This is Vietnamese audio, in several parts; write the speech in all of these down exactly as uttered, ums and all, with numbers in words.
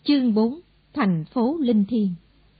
Chương bốn. Thành phố linh thiêng.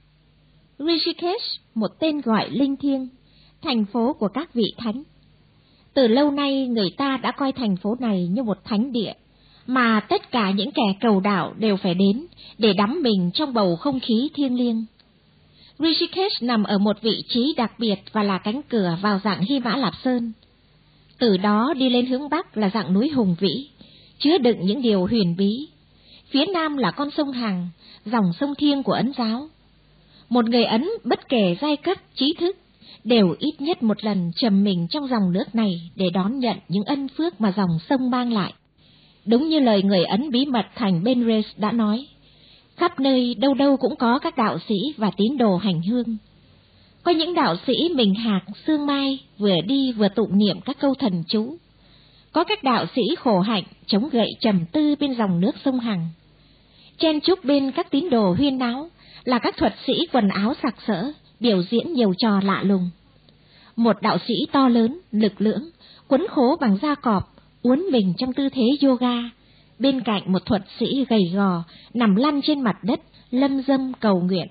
Rishikesh, một tên gọi linh thiêng, thành phố của các vị thánh. Từ lâu nay người ta đã coi thành phố này như một thánh địa, mà tất cả những kẻ cầu đạo đều phải đến để đắm mình trong bầu không khí thiêng liêng. Rishikesh nằm ở một vị trí đặc biệt và là cánh cửa vào dãy Hy Mã Lạp Sơn. Từ đó đi lên hướng Bắc là dãy núi hùng vĩ, chứa đựng những điều huyền bí. Phía Nam là con sông Hằng, dòng sông thiêng của Ấn giáo. Một người Ấn bất kể giai cấp, trí thức, đều ít nhất một lần trầm mình trong dòng nước này để đón nhận những ân phước mà dòng sông mang lại. Đúng như lời người Ấn bí mật thành Benres đã nói, khắp nơi đâu đâu cũng có các đạo sĩ và tín đồ hành hương. Có những đạo sĩ mình hạc, sương mai, vừa đi vừa tụng niệm các câu thần chú. Có các đạo sĩ khổ hạnh, chống gậy trầm tư bên dòng nước sông Hằng. Chen chúc bên các tín đồ huyên náo là các thuật sĩ quần áo sặc sỡ, biểu diễn nhiều trò lạ lùng. Một đạo sĩ to lớn, lực lưỡng, quấn khố bằng da cọp, uốn mình trong tư thế yoga, bên cạnh một thuật sĩ gầy gò, nằm lăn trên mặt đất, lâm dâm cầu nguyện.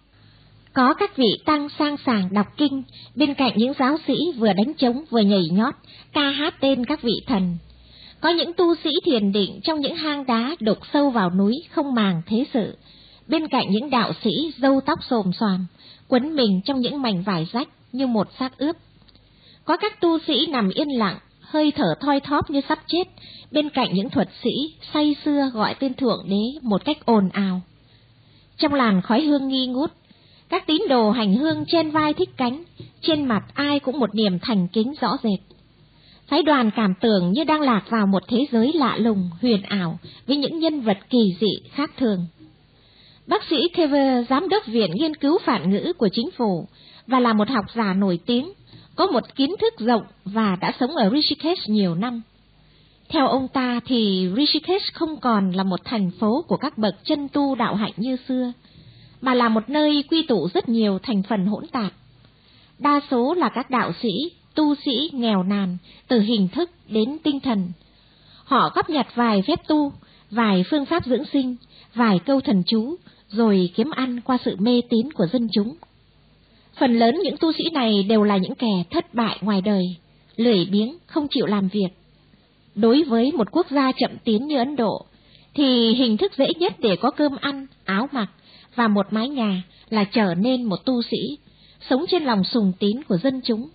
Có các vị tăng sang sàng đọc kinh, bên cạnh những giáo sĩ vừa đánh trống vừa nhảy nhót, ca hát tên các vị thần. Có những tu sĩ thiền định trong những hang đá đục sâu vào núi không màng thế sự, bên cạnh những đạo sĩ râu tóc xồm xoàm, quấn mình trong những mảnh vải rách như một xác ướp. Có các tu sĩ nằm yên lặng, hơi thở thoi thóp như sắp chết, bên cạnh những thuật sĩ say sưa gọi tên Thượng Đế một cách ồn ào. Trong làn khói hương nghi ngút, các tín đồ hành hương trên vai thích cánh, trên mặt ai cũng một niềm thành kính rõ rệt. Phái đoàn cảm tưởng như đang lạc vào một thế giới lạ lùng, huyền ảo với những nhân vật kỳ dị khác thường. Bác sĩ Kever, giám đốc viện nghiên cứu phản ngữ của chính phủ và là một học giả nổi tiếng, có một kiến thức rộng và đã sống ở Rishikesh nhiều năm. Theo ông ta thì Rishikesh không còn là một thành phố của các bậc chân tu đạo hạnh như xưa, mà là một nơi quy tụ rất nhiều thành phần hỗn tạp. Đa số là các đạo sĩ, tu sĩ nghèo nàn, từ hình thức đến tinh thần. Họ góp nhặt vài phép tu, vài phương pháp dưỡng sinh, vài câu thần chú, rồi kiếm ăn qua sự mê tín của dân chúng. Phần lớn những tu sĩ này đều là những kẻ thất bại ngoài đời, lười biếng, không chịu làm việc. Đối với một quốc gia chậm tiến như Ấn Độ, thì hình thức dễ nhất để có cơm ăn, áo mặc và một mái nhà là trở nên một tu sĩ, sống trên lòng sùng tín của dân chúng.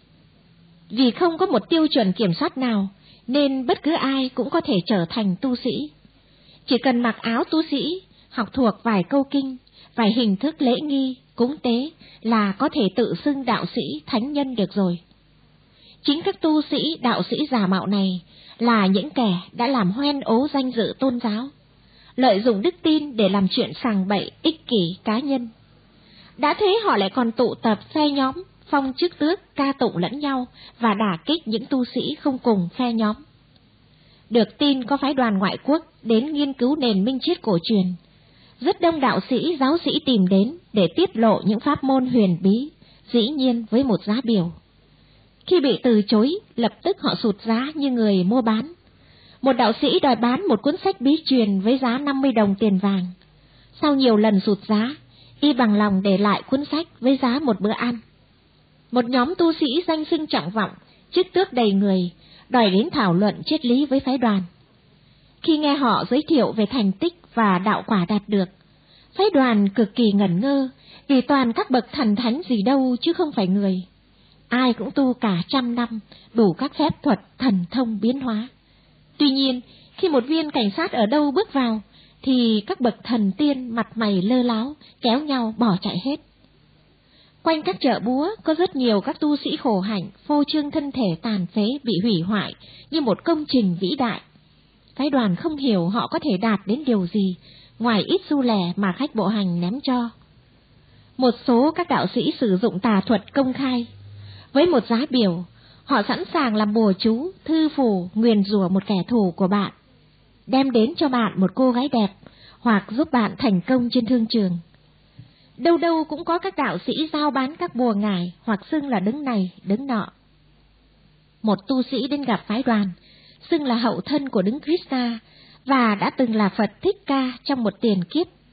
Vì không có một tiêu chuẩn kiểm soát nào, nên bất cứ ai cũng có thể trở thành tu sĩ. Chỉ cần mặc áo tu sĩ, học thuộc vài câu kinh, vài hình thức lễ nghi, cúng tế là có thể tự xưng đạo sĩ, thánh nhân được rồi. Chính các tu sĩ, đạo sĩ giả mạo này là những kẻ đã làm hoen ố danh dự tôn giáo, lợi dụng đức tin để làm chuyện sằng bậy, ích kỷ, cá nhân. Đã thế họ lại còn tụ tập phe nhóm, phong chức tước, ca tụng lẫn nhau và đả kích những tu sĩ không cùng phe nhóm. Được tin có phái đoàn ngoại quốc đến nghiên cứu nền minh triết cổ truyền, rất đông đạo sĩ, giáo sĩ tìm đến để tiết lộ những pháp môn huyền bí, dĩ nhiên với một giá biểu. Khi bị từ chối, lập tức họ sụt giá như người mua bán. Một đạo sĩ đòi bán một cuốn sách bí truyền với giá năm mươi đồng tiền vàng. Sau nhiều lần sụt giá, y bằng lòng để lại cuốn sách với giá một bữa ăn. Một nhóm tu sĩ danh xưng trọng vọng, chức tước đầy người, đòi đến thảo luận triết lý với phái đoàn. Khi nghe họ giới thiệu về thành tích và đạo quả đạt được, phái đoàn cực kỳ ngẩn ngơ, vì toàn các bậc thần thánh gì đâu chứ không phải người. Ai cũng tu cả trăm năm, đủ các phép thuật thần thông biến hóa. Tuy nhiên, khi một viên cảnh sát ở đâu bước vào, thì các bậc thần tiên mặt mày lơ láo, kéo nhau bỏ chạy hết. Quanh các chợ búa có rất nhiều các tu sĩ khổ hạnh, phô trương thân thể tàn phế bị hủy hoại như một công trình vĩ đại. Phái đoàn không hiểu họ có thể đạt đến điều gì, ngoài ít xu lẻ mà khách bộ hành ném cho. Một số các đạo sĩ sử dụng tà thuật công khai. Với một giá biểu, họ sẵn sàng làm bùa chú, thư phù, nguyền rủa một kẻ thù của bạn, đem đến cho bạn một cô gái đẹp, hoặc giúp bạn thành công trên thương trường. Đâu đâu cũng có các đạo sĩ giao bán các bùa ngải, hoặc xưng là đứng này, đứng nọ. Một tu sĩ đến gặp phái đoàn, xưng là hậu thân của đứng Krishna, và đã từng là Phật Thích Ca trong một tiền kiếp,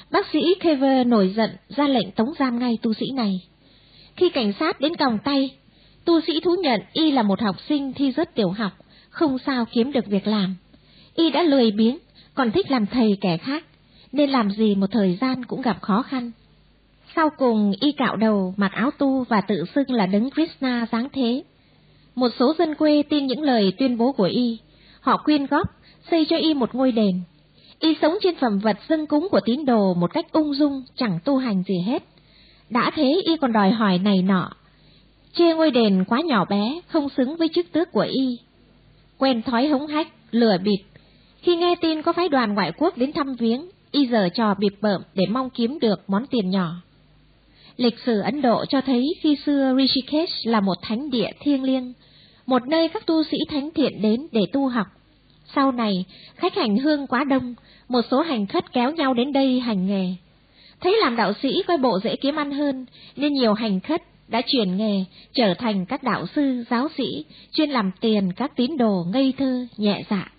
Bác sĩ Kever nổi giận ra lệnh tống giam ngay tu sĩ này. Khi cảnh sát đến còng tay, tu sĩ thú nhận y là một học sinh thi rớt tiểu học, không sao kiếm được việc làm. Y đã lười biếng, còn thích làm thầy kẻ khác, nên làm gì một thời gian cũng gặp khó khăn. Sau cùng y cạo đầu, mặc áo tu và tự xưng là đấng Krishna giáng thế. Một số dân quê tin những lời tuyên bố của y, họ quyên góp, xây cho y một ngôi đền. Y sống trên phẩm vật dâng cúng của tín đồ một cách ung dung, chẳng tu hành gì hết. Đã thế y còn đòi hỏi này nọ, chê ngôi đền quá nhỏ bé, không xứng với chức tước của y. Quen thói hống hách, lừa bịp, khi nghe tin có phái đoàn ngoại quốc đến thăm viếng, y giở trò bịp bợm để mong kiếm được món tiền nhỏ. Lịch sử Ấn Độ cho thấy khi xưa Rishikesh là một thánh địa thiêng liêng, một nơi các tu sĩ thánh thiện đến để tu học. Sau này, khách hành hương quá đông, một số hành khất kéo nhau đến đây hành nghề. Thấy làm đạo sĩ coi bộ dễ kiếm ăn hơn, nên nhiều hành khất đã chuyển nghề, trở thành các đạo sư, giáo sĩ, chuyên làm tiền các tín đồ ngây thơ, nhẹ dạ.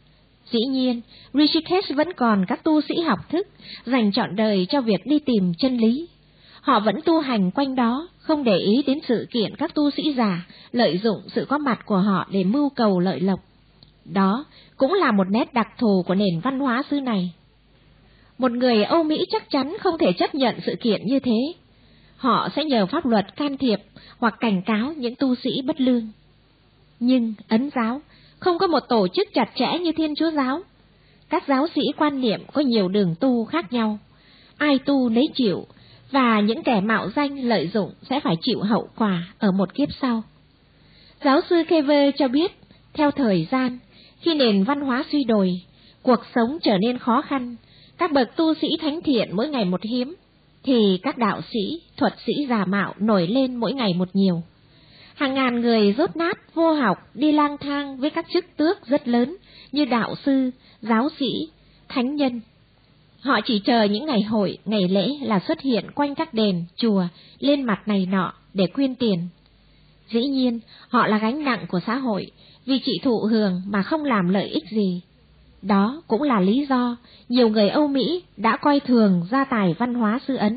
Dĩ nhiên, Rishikesh vẫn còn các tu sĩ học thức, dành trọn đời cho việc đi tìm chân lý. Họ vẫn tu hành quanh đó, không để ý đến sự kiện các tu sĩ già, lợi dụng sự có mặt của họ để mưu cầu lợi lộc. Đó cũng là một nét đặc thù của nền văn hóa xứ này. Một người Âu Mỹ chắc chắn không thể chấp nhận sự kiện như thế. Họ sẽ nhờ pháp luật can thiệp hoặc cảnh cáo những tu sĩ bất lương. Nhưng Ấn giáo không có một tổ chức chặt chẽ như Thiên Chúa giáo. Các giáo sĩ quan niệm có nhiều đường tu khác nhau, ai tu nấy chịu, và những kẻ mạo danh lợi dụng sẽ phải chịu hậu quả ở một kiếp sau. Giáo sư Kever cho biết, theo thời gian, khi nền văn hóa suy đồi, cuộc sống trở nên khó khăn, các bậc tu sĩ thánh thiện mỗi ngày một hiếm, thì các đạo sĩ, thuật sĩ giả mạo nổi lên mỗi ngày một nhiều. Hàng ngàn người dốt nát, vô học, đi lang thang với các chức tước rất lớn như đạo sư, giáo sĩ, thánh nhân. Họ chỉ chờ những ngày hội, ngày lễ là xuất hiện quanh các đền, chùa, lên mặt này nọ để quyên tiền. Dĩ nhiên, họ là gánh nặng của xã hội, vì chỉ thụ hưởng mà không làm lợi ích gì. Đó cũng là lý do nhiều người Âu Mỹ đã coi thường gia tài văn hóa xứ Ấn.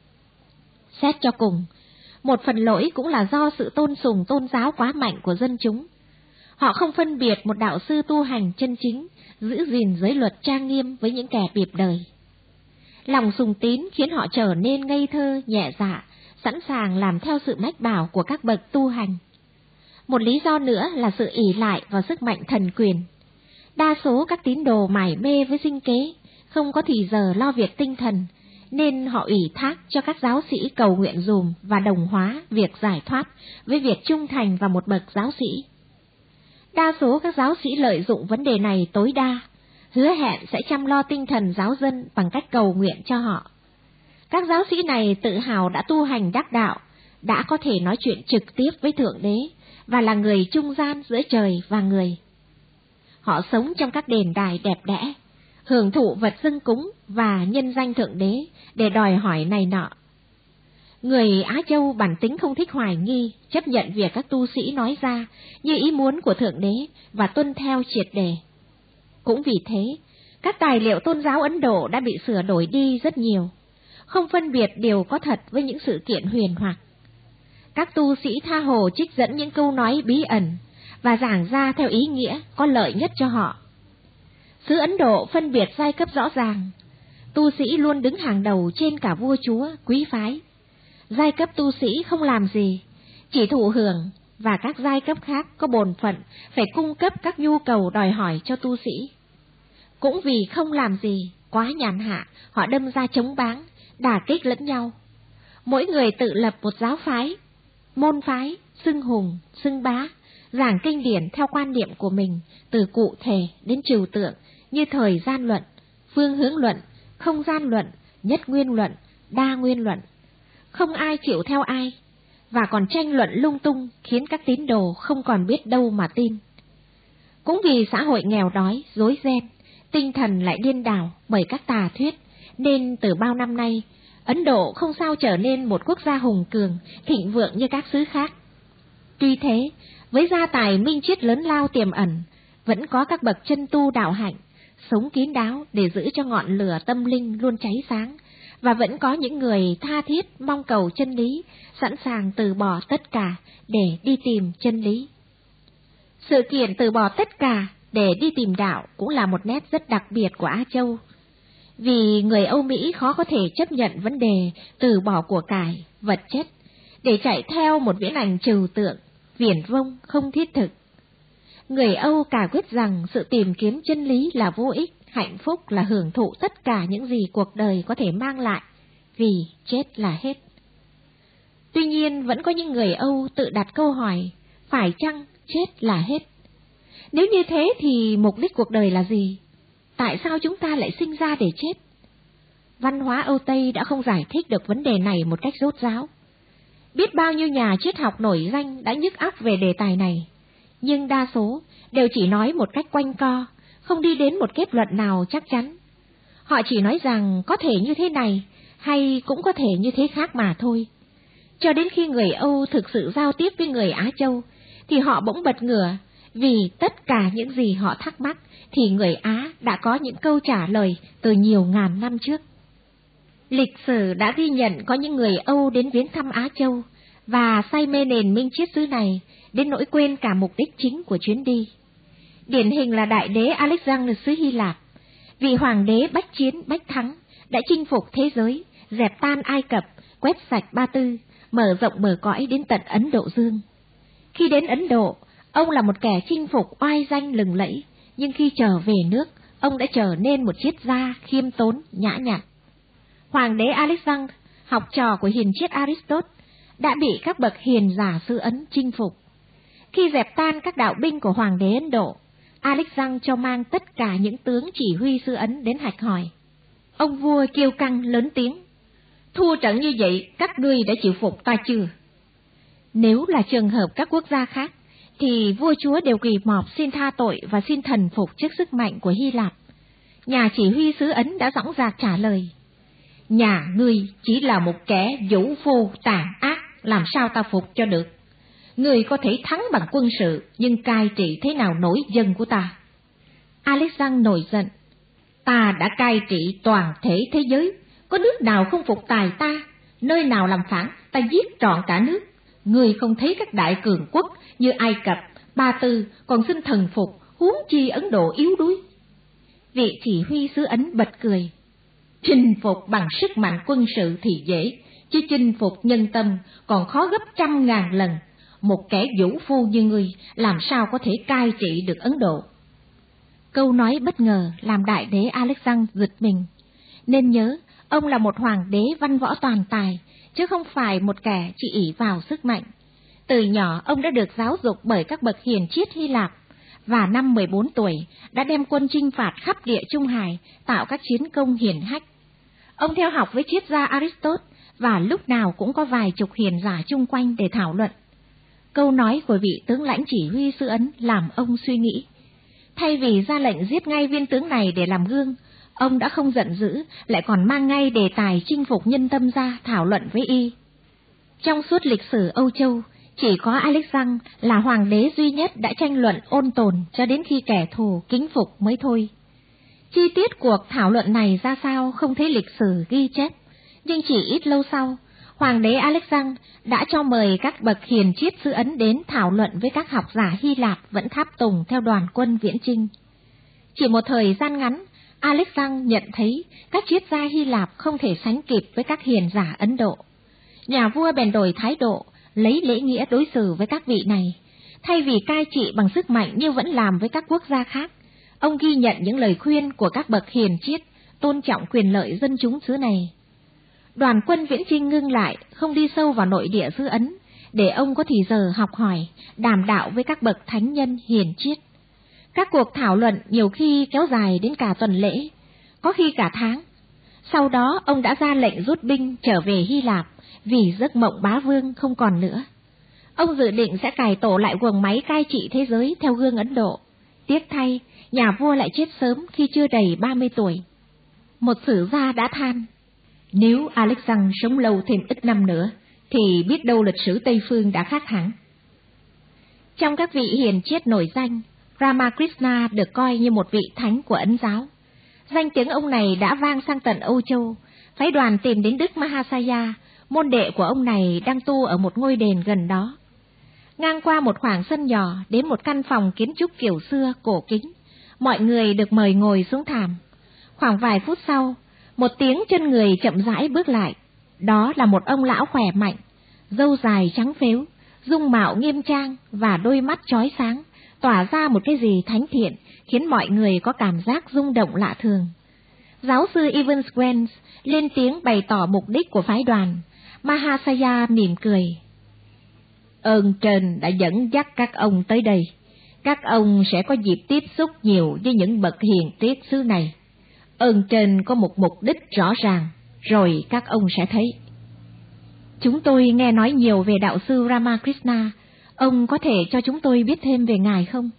Xét cho cùng, một phần lỗi cũng là do sự tôn sùng tôn giáo quá mạnh của dân chúng. Họ không phân biệt một đạo sư tu hành chân chính, giữ gìn giới luật trang nghiêm với những kẻ bịp đời. Lòng sùng tín khiến họ trở nên ngây thơ, nhẹ dạ, sẵn sàng làm theo sự mách bảo của các bậc tu hành. Một lý do nữa là sự ỷ lại vào sức mạnh thần quyền. Đa số các tín đồ mải mê với sinh kế, không có thì giờ lo việc tinh thần, nên họ ủy thác cho các giáo sĩ cầu nguyện dùm và đồng hóa việc giải thoát với việc trung thành vào một bậc giáo sĩ. Đa số các giáo sĩ lợi dụng vấn đề này tối đa, hứa hẹn sẽ chăm lo tinh thần giáo dân bằng cách cầu nguyện cho họ. Các giáo sĩ này tự hào đã tu hành đắc đạo, đã có thể nói chuyện trực tiếp với Thượng Đế và là người trung gian giữa trời và người. Họ sống trong các đền đài đẹp đẽ, hưởng thụ vật dâng cúng và nhân danh Thượng Đế để đòi hỏi này nọ. Người Á Châu bản tính không thích hoài nghi, chấp nhận việc các tu sĩ nói ra như ý muốn của Thượng Đế và tuân theo triệt để. Cũng vì thế, các tài liệu tôn giáo Ấn Độ đã bị sửa đổi đi rất nhiều, không phân biệt điều có thật với những sự kiện huyền hoặc. Các tu sĩ tha hồ trích dẫn những câu nói bí ẩn và giảng ra theo ý nghĩa có lợi nhất cho họ. Xứ Ấn Độ phân biệt giai cấp rõ ràng, tu sĩ luôn đứng hàng đầu trên cả vua chúa, quý phái. Giai cấp tu sĩ không làm gì, chỉ thụ hưởng, và các giai cấp khác có bổn phận phải cung cấp các nhu cầu đòi hỏi cho tu sĩ. Cũng vì không làm gì, quá nhàn hạ, họ đâm ra chống báng, đả kích lẫn nhau. Mỗi người tự lập một giáo phái, môn phái, xưng hùng, xưng bá, giảng kinh điển theo quan niệm của mình, từ cụ thể đến trừu tượng, như thời gian luận, phương hướng luận, không gian luận, nhất nguyên luận, đa nguyên luận. Không ai chịu theo ai, và còn tranh luận lung tung khiến các tín đồ không còn biết đâu mà tin. Cũng vì xã hội nghèo đói, rối ren, tinh thần lại điên đảo bởi các tà thuyết, nên từ bao năm nay, Ấn Độ không sao trở nên một quốc gia hùng cường, thịnh vượng như các xứ khác. Tuy thế, với gia tài minh triết lớn lao tiềm ẩn, vẫn có các bậc chân tu đạo hạnh, sống kín đáo để giữ cho ngọn lửa tâm linh luôn cháy sáng, và vẫn có những người tha thiết mong cầu chân lý, sẵn sàng từ bỏ tất cả để đi tìm chân lý. Sự kiện từ bỏ tất cả để đi tìm đạo cũng là một nét rất đặc biệt của Á Châu, vì người Âu Mỹ khó có thể chấp nhận vấn đề từ bỏ của cải, vật chất, để chạy theo một viễn ảnh trừu tượng, viển vông, không thiết thực. Người Âu cả quyết rằng sự tìm kiếm chân lý là vô ích, hạnh phúc là hưởng thụ tất cả những gì cuộc đời có thể mang lại, vì chết là hết. Tuy nhiên vẫn có những người Âu tự đặt câu hỏi, phải chăng chết là hết? Nếu như thế thì mục đích cuộc đời là gì? Tại sao chúng ta lại sinh ra để chết? Văn hóa Âu Tây đã không giải thích được vấn đề này một cách rốt ráo. Biết bao nhiêu nhà triết học nổi danh đã nhức óc về đề tài này, nhưng đa số đều chỉ nói một cách quanh co, không đi đến một kết luận nào chắc chắn. Họ chỉ nói rằng có thể như thế này, hay cũng có thể như thế khác mà thôi. Cho đến khi người Âu thực sự giao tiếp với người Á Châu, thì họ bỗng bật ngửa, vì tất cả những gì họ thắc mắc thì người Á đã có những câu trả lời từ nhiều ngàn năm trước. Lịch sử đã ghi nhận có những người Âu đến viếng thăm Á Châu và say mê nền minh triết xứ này đến nỗi quên cả mục đích chính của chuyến đi. Điển hình là đại đế Alexander xứ Hy Lạp, vị hoàng đế bách chiến bách thắng, đã chinh phục thế giới, dẹp tan Ai Cập, quét sạch Ba Tư, mở rộng bờ cõi đến tận Ấn Độ Dương. Khi đến Ấn Độ, ông là một kẻ chinh phục oai danh lừng lẫy, nhưng khi trở về nước, ông đã trở nên một triết gia khiêm tốn, nhã nhặn. Hoàng đế Alexander, học trò của hiền triết Aristotle, đã bị các bậc hiền giả xứ Ấn chinh phục. Khi dẹp tan các đạo binh của hoàng đế Ấn Độ, Alexander cho mang tất cả những tướng chỉ huy xứ Ấn đến hạch hỏi. Ông vua kiêu căng lớn tiếng, thua trận như vậy các ngươi đã chịu phục ta chưa? Nếu là trường hợp các quốc gia khác, thì vua chúa đều quỳ mọp xin tha tội và xin thần phục trước sức mạnh của Hy Lạp. Nhà chỉ huy xứ Ấn đã dõng dạc trả lời, nhà ngươi chỉ là một kẻ vũ phu tàn ác, làm sao ta phục cho được? Ngươi có thể thắng bằng quân sự, nhưng cai trị thế nào nổi dân của ta? Alexander nổi giận, ta đã cai trị toàn thể thế giới, có nước nào không phục tài ta? Nơi nào làm phản, ta giết trọn cả nước. Ngươi không thấy các đại cường quốc như Ai Cập, Ba Tư còn xin thần phục, huống chi Ấn Độ yếu đuối? Vị chỉ huy xứ Ấn bật cười, chinh phục bằng sức mạnh quân sự thì dễ, chứ chinh phục nhân tâm còn khó gấp trăm ngàn lần. Một kẻ vũ phu như ngươi làm sao có thể cai trị được Ấn Độ? Câu nói bất ngờ làm đại đế Alexander giật mình, nên nhớ ông là một hoàng đế văn võ toàn tài, chứ không phải một kẻ chỉ ỷ vào sức mạnh. Từ nhỏ ông đã được giáo dục bởi các bậc hiền triết Hy Lạp, và năm mười bốn tuổi đã đem quân chinh phạt khắp địa Trung Hải, tạo các chiến công hiển hách. Ông theo học với triết gia Aristotle, và lúc nào cũng có vài chục hiền giả chung quanh để thảo luận. Câu nói của vị tướng lãnh chỉ huy xứ Ấn làm ông suy nghĩ. Thay vì ra lệnh giết ngay viên tướng này để làm gương, ông đã không giận dữ, lại còn mang ngay đề tài chinh phục nhân tâm ra thảo luận với y. Trong suốt lịch sử Âu Châu, chỉ có Alexander là hoàng đế duy nhất đã tranh luận ôn tồn cho đến khi kẻ thù kính phục mới thôi. Chi tiết cuộc thảo luận này ra sao không thấy lịch sử ghi chép, nhưng chỉ ít lâu sau, hoàng đế Alexander đã cho mời các bậc hiền triết xứ Ấn đến thảo luận với các học giả Hy Lạp vẫn tháp tùng theo đoàn quân viễn chinh. Chỉ một thời gian ngắn, Alexander nhận thấy các triết gia Hy Lạp không thể sánh kịp với các hiền giả Ấn Độ. Nhà vua bèn đổi thái độ, lấy lễ nghĩa đối xử với các vị này. Thay vì cai trị bằng sức mạnh như vẫn làm với các quốc gia khác, ông ghi nhận những lời khuyên của các bậc hiền triết, tôn trọng quyền lợi dân chúng xứ này. Đoàn quân viễn chinh ngưng lại, không đi sâu vào nội địa xứ Ấn, để ông có thì giờ học hỏi, đàm đạo với các bậc thánh nhân hiền triết. Các cuộc thảo luận nhiều khi kéo dài đến cả tuần lễ, có khi cả tháng. Sau đó ông đã ra lệnh rút binh trở về Hy Lạp, vì giấc mộng bá vương không còn nữa. Ông dự định sẽ cải tổ lại guồng máy cai trị thế giới theo gương Ấn Độ. Tiếc thay, nhà vua lại chết sớm khi chưa đầy ba mươi tuổi. Một sử gia đã than, nếu Alexander sống lâu thêm ít năm nữa, thì biết đâu lịch sử Tây Phương đã khác hẳn. Trong các vị hiền triết nổi danh, Ramakrishna được coi như một vị thánh của Ấn giáo. Danh tiếng ông này đã vang sang tận Âu Châu, phái đoàn tìm đến Đức Mahasaya, môn đệ của ông này đang tu ở một ngôi đền gần đó. Ngang qua một khoảng sân nhỏ đến một căn phòng kiến trúc kiểu xưa cổ kính, mọi người được mời ngồi xuống thảm. Khoảng vài phút sau, một tiếng chân người chậm rãi bước lại. Đó là một ông lão khỏe mạnh, râu dài trắng phếu, dung mạo nghiêm trang và đôi mắt chói sáng, tỏa ra một cái gì thánh thiện, khiến mọi người có cảm giác rung động lạ thường. Giáo sư Evans Wells lên tiếng bày tỏ mục đích của phái đoàn. Mahasaya mỉm cười. Ơn trên đã dẫn dắt các ông tới đây. Các ông sẽ có dịp tiếp xúc nhiều với những bậc hiền triết xứ này. Ơn trên có một mục đích rõ ràng, rồi các ông sẽ thấy. Chúng tôi nghe nói nhiều về đạo sư Ramakrishna. Ông có thể cho chúng tôi biết thêm về Ngài không?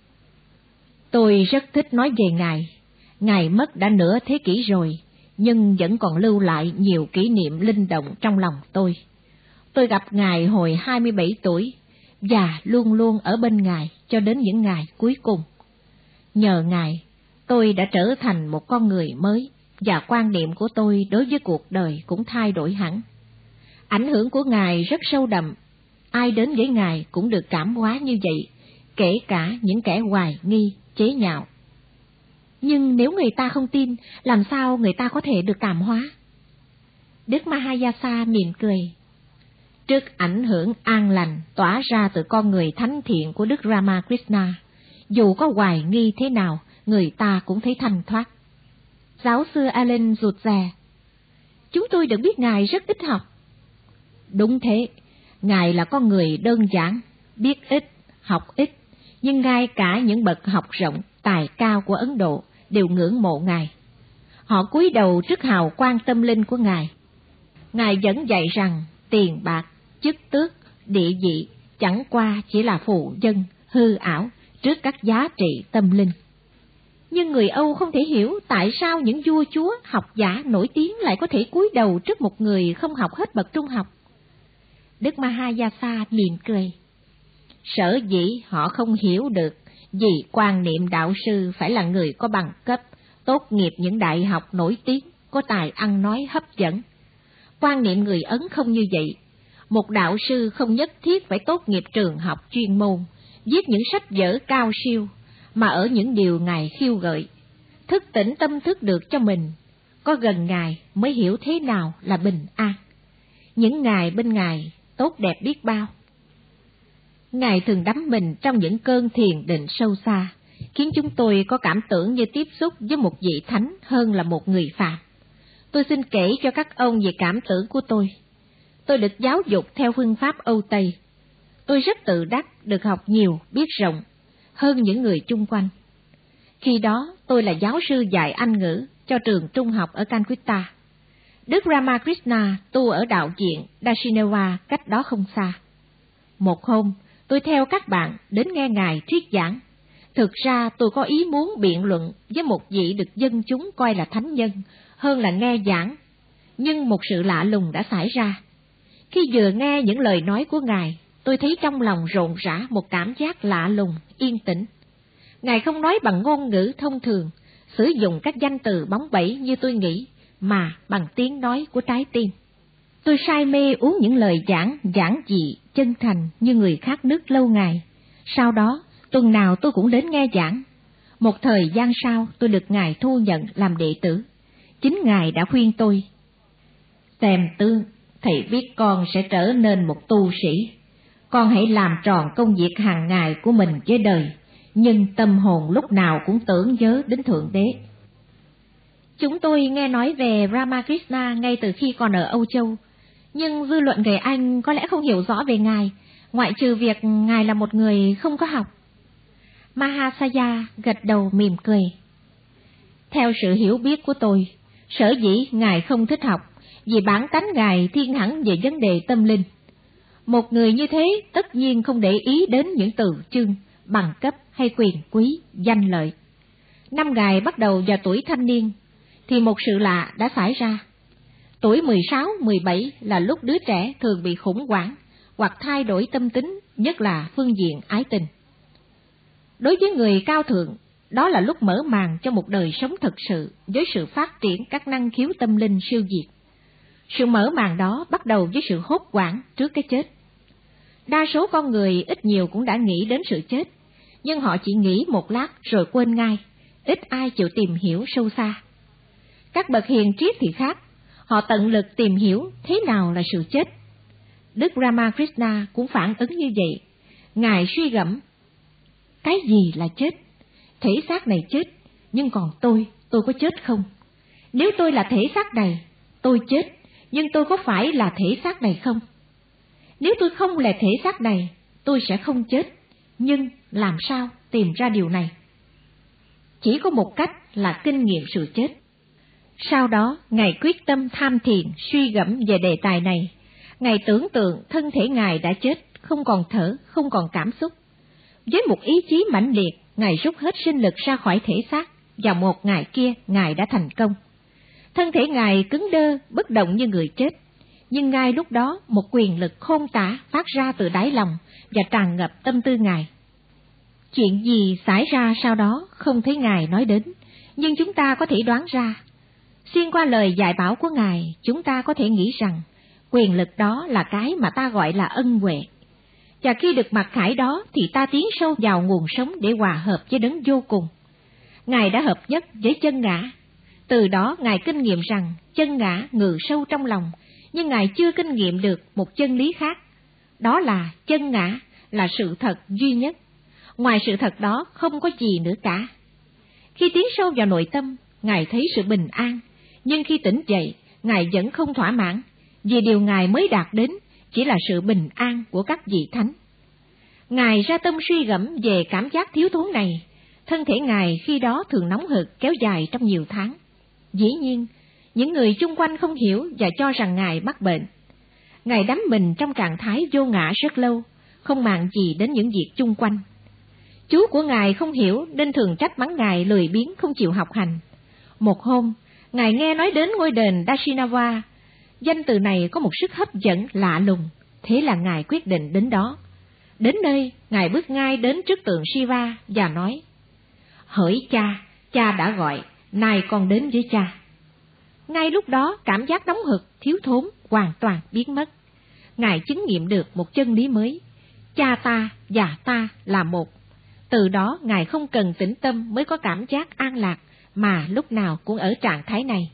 Tôi rất thích nói về Ngài. Ngài mất đã nửa thế kỷ rồi, nhưng vẫn còn lưu lại nhiều kỷ niệm linh động trong lòng tôi. Tôi gặp Ngài hồi hai mươi bảy tuổi, và luôn luôn ở bên Ngài cho đến những ngày cuối cùng. Nhờ Ngài, tôi đã trở thành một con người mới, và quan niệm của tôi đối với cuộc đời cũng thay đổi hẳn. Ảnh hưởng của Ngài rất sâu đậm, ai đến với Ngài cũng được cảm hóa như vậy, kể cả những kẻ hoài nghi, chế nhạo. Nhưng nếu người ta không tin, làm sao người ta có thể được cảm hóa? Đức Mahayasa mỉm cười. Trước ảnh hưởng an lành tỏa ra từ con người thánh thiện của Đức Ramakrishna, dù có hoài nghi thế nào, người ta cũng thấy thanh thoát. Giáo sư Allen rụt rè. Chúng tôi được biết Ngài rất ít học. Đúng thế, Ngài là con người đơn giản, biết ít, học ít, nhưng ngay cả những bậc học rộng, tài cao của Ấn Độ đều ngưỡng mộ Ngài. Họ cúi đầu trước hào quang tâm linh của Ngài. Ngài vẫn dạy rằng tiền bạc, chức tước, địa vị chẳng qua chỉ là phù dân, hư ảo trước các giá trị tâm linh. Nhưng người Âu không thể hiểu tại sao những vua chúa, học giả nổi tiếng lại có thể cúi đầu trước một người không học hết bậc trung học. Đức Mahayasa mỉm cười. Sở dĩ họ không hiểu được vì quan niệm đạo sư phải là người có bằng cấp, tốt nghiệp những đại học nổi tiếng, có tài ăn nói hấp dẫn. Quan niệm người Ấn không như vậy. Một đạo sư không nhất thiết phải tốt nghiệp trường học chuyên môn, viết những sách vở cao siêu, mà ở những điều Ngài khiêu gợi, thức tỉnh tâm thức được cho mình. Có gần Ngài mới hiểu thế nào là bình an. Những ngày bên Ngài tốt đẹp biết bao. Ngài thường đắm mình trong những cơn thiền định sâu xa, khiến chúng tôi có cảm tưởng như tiếp xúc với một vị thánh hơn là một người phàm. Tôi xin kể cho các ông về cảm tưởng của tôi. Tôi được giáo dục theo phương pháp Âu Tây. Tôi rất tự đắc được học nhiều, biết rộng, hơn những người chung quanh. Khi đó, tôi là giáo sư dạy Anh ngữ cho trường trung học ở Calcutta. Đức Ramakrishna tu ở đạo viện Dashinewa cách đó không xa. Một hôm, tôi theo các bạn đến nghe Ngài thuyết giảng. Thực ra tôi có ý muốn biện luận với một vị được dân chúng coi là thánh nhân hơn là nghe giảng. Nhưng một sự lạ lùng đã xảy ra. Khi vừa nghe những lời nói của Ngài, tôi thấy trong lòng rộn rã một cảm giác lạ lùng, yên tĩnh. Ngài không nói bằng ngôn ngữ thông thường, sử dụng các danh từ bóng bẩy như tôi nghĩ, mà bằng tiếng nói của trái tim. Tôi say mê uống những lời giảng, giảng dị, chân thành như người khát nước lâu ngày. Sau đó, tuần nào tôi cũng đến nghe giảng. Một thời gian sau, tôi được Ngài thu nhận làm đệ tử. Chính Ngài đã khuyên tôi. Xem tương, thầy biết con sẽ trở nên một tu sĩ. Con hãy làm tròn công việc hàng ngày của mình với đời, nhưng tâm hồn lúc nào cũng tưởng nhớ đến Thượng Đế. Chúng tôi nghe nói về Ramakrishna ngay từ khi còn ở Âu Châu, nhưng dư luận người Anh có lẽ không hiểu rõ về Ngài, ngoại trừ việc Ngài là một người không có học. Mahasaya gật đầu mỉm cười. Theo sự hiểu biết của tôi, sở dĩ Ngài không thích học, vì bản tánh Ngài thiên hẳn về vấn đề tâm linh. Một người như thế tất nhiên không để ý đến những từ chương, bằng cấp hay quyền quý, danh lợi. Năm Ngài bắt đầu vào tuổi thanh niên, thì một sự lạ đã xảy ra. Tuổi mười sáu, mười bảy là lúc đứa trẻ thường bị khủng hoảng hoặc thay đổi tâm tính, nhất là phương diện ái tình. Đối với người cao thượng, Đó là lúc mở màn cho một đời sống thực sự với sự phát triển các năng khiếu tâm linh siêu việt. Sự mở màn đó bắt đầu với sự hốt hoảng trước cái chết. Đa số con người ít nhiều cũng đã nghĩ đến sự chết, nhưng họ chỉ nghĩ một lát rồi quên ngay, ít ai chịu tìm hiểu sâu xa. Các bậc hiền triết thì khác, họ tận lực tìm hiểu thế nào là sự chết. Đức Ramakrishna cũng phản ứng như vậy. Ngài suy gẫm, cái gì là chết? Thể xác này chết, nhưng còn tôi, tôi có chết không? Nếu tôi là thể xác này, tôi chết, nhưng tôi có phải là thể xác này không? Nếu tôi không là thể xác này, tôi sẽ không chết, nhưng làm sao tìm ra điều này? Chỉ có một cách là kinh nghiệm sự chết. Sau đó, Ngài quyết tâm tham thiền, suy gẫm về đề tài này. Ngài tưởng tượng thân thể Ngài đã chết, không còn thở, không còn cảm xúc. Với một ý chí mãnh liệt, Ngài rút hết sinh lực ra khỏi thể xác, và một ngày kia Ngài đã thành công. Thân thể Ngài cứng đơ, bất động như người chết, nhưng ngay lúc đó một quyền lực khôn tả phát ra từ đáy lòng và tràn ngập tâm tư Ngài. Chuyện gì xảy ra sau đó không thấy Ngài nói đến, nhưng chúng ta có thể đoán ra. Xuyên qua lời dạy bảo của Ngài, chúng ta có thể nghĩ rằng quyền lực đó là cái mà ta gọi là ân huệ. Và khi được mặc khải đó thì ta tiến sâu vào nguồn sống để hòa hợp với đấng vô cùng. Ngài đã hợp nhất với chân ngã. Từ đó Ngài kinh nghiệm rằng chân ngã ngự sâu trong lòng, nhưng Ngài chưa kinh nghiệm được một chân lý khác. Đó là chân ngã là sự thật duy nhất. Ngoài sự thật đó không có gì nữa cả. Khi tiến sâu vào nội tâm, Ngài thấy sự bình an, nhưng khi tỉnh dậy, Ngài vẫn không thỏa mãn, vì điều Ngài mới đạt đến chỉ là sự bình an của các vị thánh. Ngài ra tâm suy gẫm về cảm giác thiếu thốn này. Thân thể Ngài khi đó thường nóng hực kéo dài trong nhiều tháng. Dĩ nhiên, những người chung quanh không hiểu và cho rằng Ngài mắc bệnh. Ngài đắm mình trong trạng thái vô ngã rất lâu, không màng gì đến những việc chung quanh. Chú của Ngài không hiểu nên thường trách mắng Ngài lười biếng không chịu học hành. Một hôm, Ngài nghe nói đến ngôi đền Dashinava. Danh từ này có một sức hấp dẫn lạ lùng, thế là Ngài quyết định đến đó. Đến nơi, Ngài bước ngay đến trước tượng Shiva và nói: "Hỡi cha, cha đã gọi, nay con đến với cha." Ngay lúc đó, cảm giác nóng hực, thiếu thốn hoàn toàn biến mất. Ngài chứng nghiệm được một chân lý mới: cha ta và ta là một. Từ đó, Ngài không cần tĩnh tâm mới có cảm giác an lạc, mà lúc nào cũng ở trạng thái này.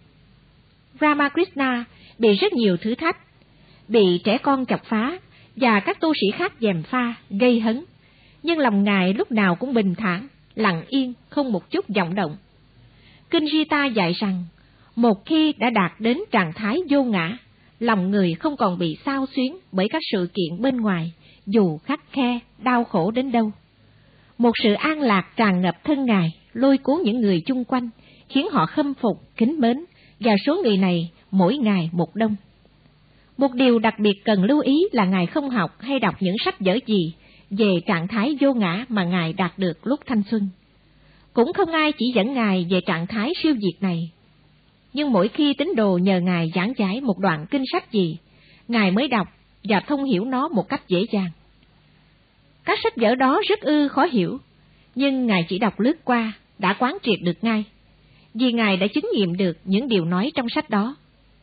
Ramakrishna bị rất nhiều thử thách, bị trẻ con chọc phá và các tu sĩ khác gièm pha, gây hấn. Nhưng lòng Ngài lúc nào cũng bình thản, lặng yên, không một chút vọng động. Kinh Gita dạy rằng, một khi đã đạt đến trạng thái vô ngã, lòng người không còn bị xao xuyến bởi các sự kiện bên ngoài, dù khắt khe, đau khổ đến đâu. Một sự an lạc tràn ngập thân Ngài, lôi cuốn những người chung quanh, khiến họ khâm phục, kính mến, và số người này mỗi ngày một đông. Một điều đặc biệt cần lưu ý là Ngài không học hay đọc những sách vở gì về trạng thái vô ngã mà Ngài đạt được lúc thanh xuân. Cũng không ai chỉ dẫn Ngài về trạng thái siêu việt này. Nhưng mỗi khi tín đồ nhờ Ngài giảng giải một đoạn kinh sách gì, Ngài mới đọc và thông hiểu nó một cách dễ dàng. Các sách vở đó rất ư khó hiểu, nhưng Ngài chỉ đọc lướt qua, đã quán triệt được ngay, vì Ngài đã chứng nghiệm được những điều nói trong sách đó.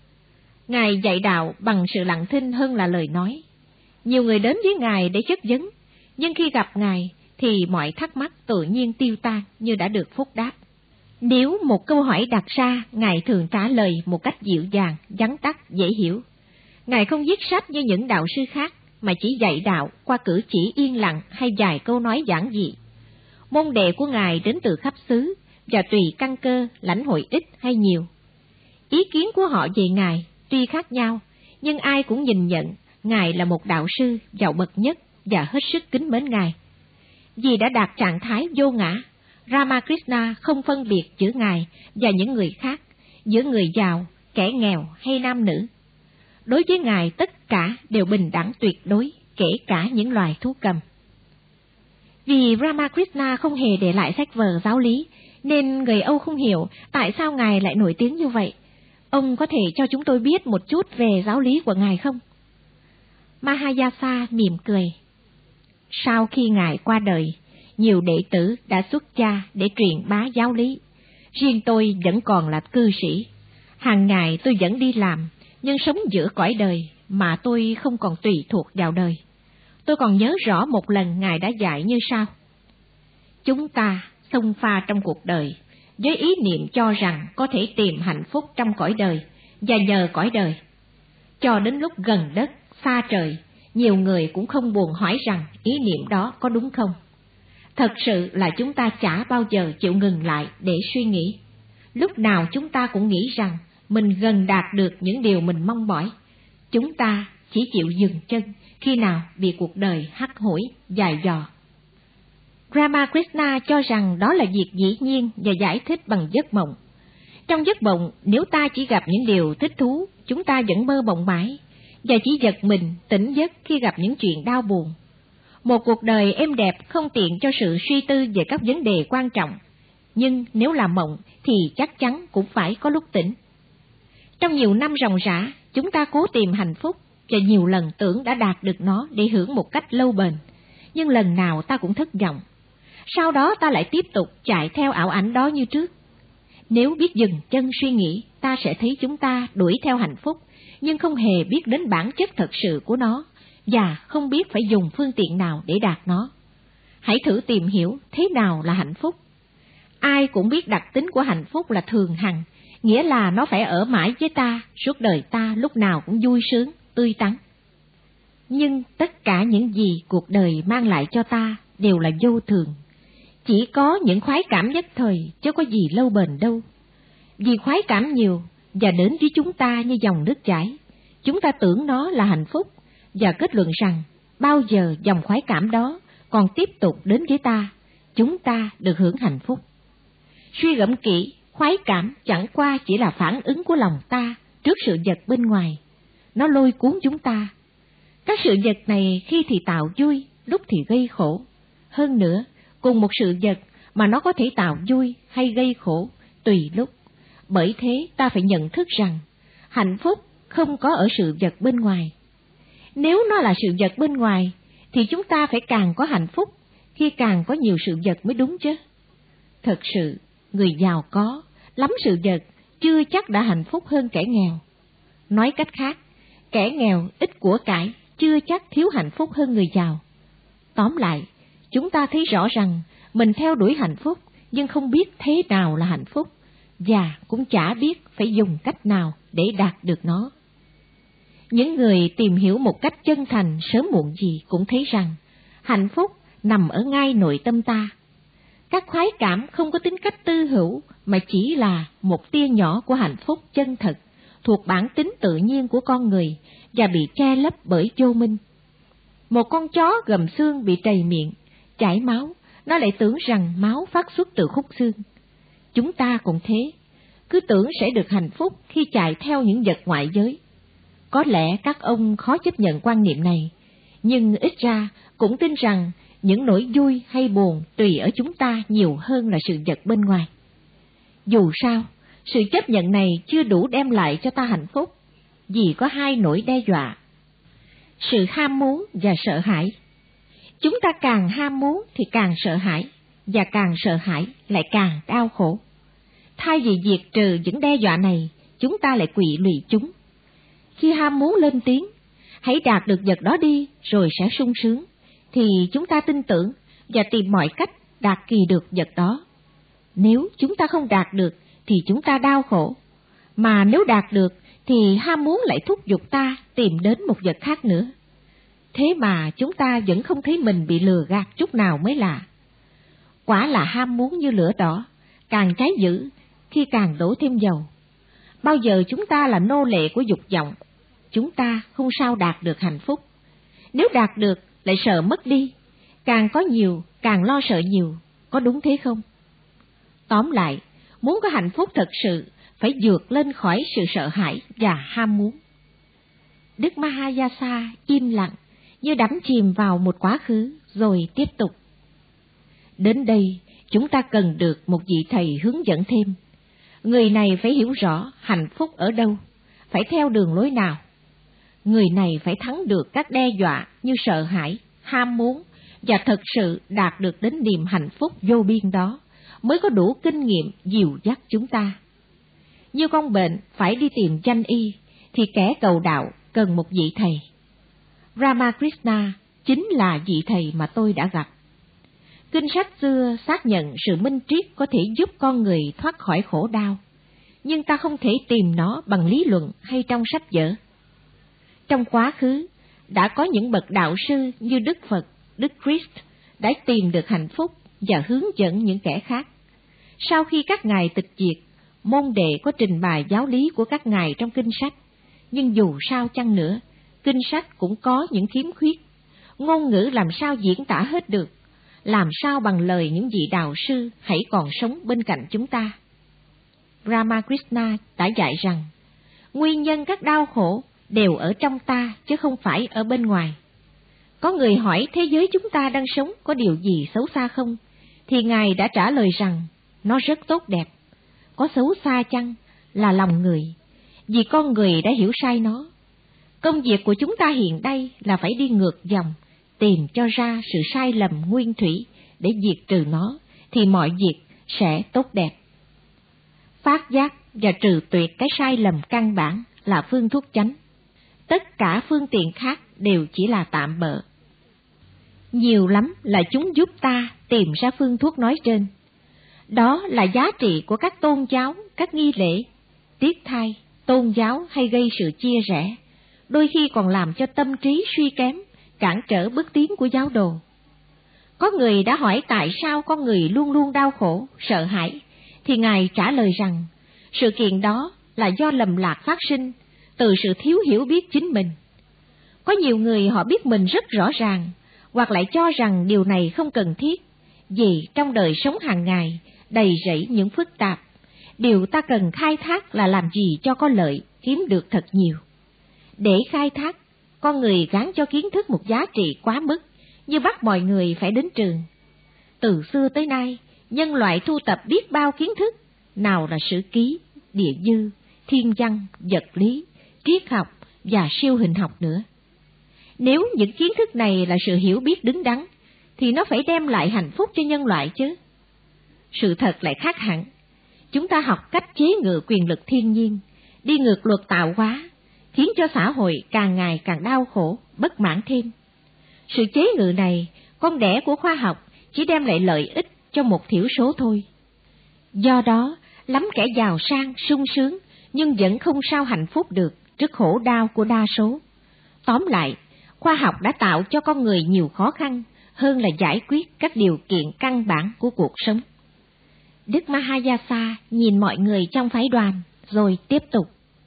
Ngài dạy đạo bằng sự lặng thinh hơn là lời nói. Nhiều người đến với Ngài để chất vấn, nhưng khi gặp Ngài thì mọi thắc mắc tự nhiên tiêu tan như đã được phúc đáp. Nếu một câu hỏi đặt ra, Ngài thường trả lời một cách dịu dàng, vắn tắt, dễ hiểu. Ngài không viết sách như những đạo sư khác, mà chỉ dạy đạo qua cử chỉ yên lặng hay vài câu nói giản dị. Môn đệ của Ngài đến từ khắp xứ, và tùy căn cơ lãnh hội ít hay nhiều. Ý kiến của họ về Ngài tuy khác nhau, nhưng ai cũng nhìn nhận Ngài là một đạo sư giàu bậc nhất và hết sức kính mến Ngài. Vì đã đạt trạng thái vô ngã, Ramakrishna không phân biệt giữa Ngài và những người khác, giữa người giàu, kẻ nghèo hay nam nữ. Đối với Ngài tất cả đều bình đẳng tuyệt đối, kể cả những loài thú cầm. Vì Ramakrishna không hề để lại sách vở giáo lý, nên người Âu không hiểu tại sao Ngài lại nổi tiếng như vậy. Ông có thể cho chúng tôi biết một chút về giáo lý của Ngài không? Mahayasa mỉm cười. Sau khi Ngài qua đời, nhiều đệ tử đã xuất gia để truyền bá giáo lý. Riêng tôi vẫn còn là cư sĩ. Hàng ngày tôi vẫn đi làm, nhưng sống giữa cõi đời mà tôi không còn tùy thuộc vào đời. Tôi còn nhớ rõ một lần Ngài đã dạy như sau: chúng ta xông pha trong cuộc đời với ý niệm cho rằng có thể tìm hạnh phúc trong cõi đời và nhờ cõi đời. Cho đến lúc gần đất, xa trời, nhiều người cũng không buồn hỏi rằng ý niệm đó có đúng không. Thật sự là chúng ta chả bao giờ chịu ngừng lại để suy nghĩ. Lúc nào chúng ta cũng nghĩ rằng mình gần đạt được những điều mình mong mỏi. Chúng ta chỉ chịu dừng chân khi nào bị cuộc đời hắt hủi, dài dò. Ramakrishna cho rằng đó là việc dĩ nhiên và giải thích bằng giấc mộng. Trong giấc mộng, nếu ta chỉ gặp những điều thích thú, chúng ta vẫn mơ mộng mãi, và chỉ giật mình, tỉnh giấc khi gặp những chuyện đau buồn. Một cuộc đời êm đẹp không tiện cho sự suy tư về các vấn đề quan trọng, nhưng nếu là mộng thì chắc chắn cũng phải có lúc tỉnh. Trong nhiều năm ròng rã, chúng ta cố tìm hạnh phúc, và nhiều lần tưởng đã đạt được nó để hưởng một cách lâu bền, nhưng lần nào ta cũng thất vọng. Sau đó ta lại tiếp tục chạy theo ảo ảnh đó như trước. Nếu biết dừng chân suy nghĩ, ta sẽ thấy chúng ta đuổi theo hạnh phúc, nhưng không hề biết đến bản chất thật sự của nó, và không biết phải dùng phương tiện nào để đạt nó. Hãy thử tìm hiểu thế nào là hạnh phúc. Ai cũng biết đặc tính của hạnh phúc là thường hằng, nghĩa là nó phải ở mãi với ta, suốt đời ta lúc nào cũng vui sướng, tươi tắn. Nhưng tất cả những gì cuộc đời mang lại cho ta đều là vô thường. Chỉ có những khoái cảm nhất thời, chứ có gì lâu bền đâu. Vì khoái cảm nhiều và đến với chúng ta như dòng nước chảy, chúng ta tưởng nó là hạnh phúc, và kết luận rằng bao giờ dòng khoái cảm đó còn tiếp tục đến với ta, chúng ta được hưởng hạnh phúc. Suy gẫm kỹ, khoái cảm chẳng qua chỉ là phản ứng của lòng ta trước sự vật bên ngoài. Nó lôi cuốn chúng ta. Các sự vật này khi thì tạo vui, lúc thì gây khổ. Hơn nữa, cùng một sự vật mà nó có thể tạo vui hay gây khổ tùy lúc. Bởi thế ta phải nhận thức rằng hạnh phúc không có ở sự vật bên ngoài. Nếu nó là sự vật bên ngoài, thì chúng ta phải càng có hạnh phúc khi càng có nhiều sự vật mới đúng chứ. Thật sự, người giàu có lắm sự vật chưa chắc đã hạnh phúc hơn kẻ nghèo. Nói cách khác, kẻ nghèo ít của cải chưa chắc thiếu hạnh phúc hơn người giàu. Tóm lại, chúng ta thấy rõ rằng mình theo đuổi hạnh phúc nhưng không biết thế nào là hạnh phúc, và cũng chả biết phải dùng cách nào để đạt được nó. Những người tìm hiểu một cách chân thành sớm muộn gì cũng thấy rằng hạnh phúc nằm ở ngay nội tâm ta. Các khoái cảm không có tính cách tư hữu mà chỉ là một tia nhỏ của hạnh phúc chân thật, thuộc bản tính tự nhiên của con người và bị che lấp bởi vô minh. Một con chó gầm xương bị trầy miệng, chảy máu, nó lại tưởng rằng máu phát xuất từ khúc xương. Chúng ta cũng thế, cứ tưởng sẽ được hạnh phúc khi chạy theo những vật ngoại giới. Có lẽ các ông khó chấp nhận quan niệm này, nhưng ít ra cũng tin rằng những nỗi vui hay buồn tùy ở chúng ta nhiều hơn là sự vật bên ngoài. Dù sao, sự chấp nhận này chưa đủ đem lại cho ta hạnh phúc, vì có hai nỗi đe dọa: sự ham muốn và sợ hãi. Chúng ta càng ham muốn thì càng sợ hãi, và càng sợ hãi lại càng đau khổ. Thay vì diệt trừ những đe dọa này, chúng ta lại quỵ lụy chúng. Khi ham muốn lên tiếng, hãy đạt được vật đó đi rồi sẽ sung sướng, thì chúng ta tin tưởng và tìm mọi cách đạt kỳ được vật đó. Nếu chúng ta không đạt được thì chúng ta đau khổ, mà nếu đạt được thì ham muốn lại thúc giục ta tìm đến một vật khác nữa. Thế mà chúng ta vẫn không thấy mình bị lừa gạt chút nào mới lạ. Quả là ham muốn như lửa đỏ, càng cháy dữ khi càng đổ thêm dầu. Bao giờ chúng ta là nô lệ của dục vọng, chúng ta không sao đạt được hạnh phúc. Nếu đạt được lại sợ mất đi, càng có nhiều càng lo sợ nhiều, có đúng thế không? Tóm lại, muốn có hạnh phúc thật sự phải vượt lên khỏi sự sợ hãi và ham muốn. Đức Mahayasa im lặng như đắm chìm vào một quá khứ rồi tiếp tục. Đến đây chúng ta cần được một vị thầy hướng dẫn thêm. Người này phải hiểu rõ hạnh phúc ở đâu, phải theo đường lối nào. Người này phải thắng được các đe dọa như sợ hãi, ham muốn và thật sự đạt được đến niềm hạnh phúc vô biên đó mới có đủ kinh nghiệm dìu dắt chúng ta. Như con bệnh phải đi tìm danh y, thì kẻ cầu đạo cần một vị thầy. Ramakrishna chính là vị thầy mà tôi đã gặp. Kinh sách xưa xác nhận sự minh triết có thể giúp con người thoát khỏi khổ đau, nhưng ta không thể tìm nó bằng lý luận hay trong sách vở. Trong quá khứ, đã có những bậc đạo sư như Đức Phật, Đức Christ đã tìm được hạnh phúc và hướng dẫn những kẻ khác. Sau khi các ngài tịch diệt, môn đệ có trình bày giáo lý của các ngài trong kinh sách, nhưng dù sao chăng nữa, kinh sách cũng có những khiếm khuyết. Ngôn ngữ làm sao diễn tả hết được, làm sao bằng lời những vị đạo sư hãy còn sống bên cạnh chúng ta. Ramakrishna đã dạy rằng, nguyên nhân các đau khổ đều ở trong ta chứ không phải ở bên ngoài. Có người hỏi thế giới chúng ta đang sống có điều gì xấu xa không, thì ngài đã trả lời rằng nó rất tốt đẹp. Có xấu xa chăng là lòng người, vì con người đã hiểu sai nó. Công việc của chúng ta hiện đây là phải đi ngược dòng, tìm cho ra sự sai lầm nguyên thủy để diệt trừ nó, thì mọi việc sẽ tốt đẹp. Phát giác và trừ tuyệt cái sai lầm căn bản là phương thuốc chánh. Tất cả phương tiện khác đều chỉ là tạm bợ. Nhiều lắm là chúng giúp ta tìm ra phương thuốc nói trên. Đó là giá trị của các tôn giáo, các nghi lễ. Tiếc thay, tôn giáo hay gây sự chia rẽ, đôi khi còn làm cho tâm trí suy kém, cản trở bước tiến của giáo đồ. Có người đã hỏi tại sao con người luôn luôn đau khổ, sợ hãi, thì Ngài trả lời rằng, sự kiện đó là do lầm lạc phát sinh, từ sự thiếu hiểu biết chính mình. Có nhiều người họ biết mình rất rõ ràng, hoặc lại cho rằng điều này không cần thiết, vì trong đời sống hàng ngày đầy rẫy những phức tạp, điều ta cần khai thác là làm gì cho có lợi, kiếm được thật nhiều. Để khai thác, con người gán cho kiến thức một giá trị quá mức, như bắt mọi người phải đến trường. Từ xưa tới nay, nhân loại thu tập biết bao kiến thức, nào là sử ký, địa dư, thiên văn, vật lý, triết học và siêu hình học nữa. Nếu những kiến thức này là sự hiểu biết đứng đắn, thì nó phải đem lại hạnh phúc cho nhân loại chứ. Sự thật lại khác hẳn. Chúng ta học cách chế ngự quyền lực thiên nhiên, đi ngược luật tạo hóa, khiến cho xã hội càng ngày càng đau khổ, bất mãn thêm. Sự chế ngự này, con đẻ của khoa học, chỉ đem lại lợi ích cho một thiểu số thôi. Do đó, lắm kẻ giàu sang, sung sướng, nhưng vẫn không sao hạnh phúc được trước khổ đau của đa số. Tóm lại, khoa học đã tạo cho con người nhiều khó khăn hơn là giải quyết các điều kiện căn bản của cuộc sống. Đức Mahayasa nhìn mọi người trong phái đoàn, rồi tiếp tục.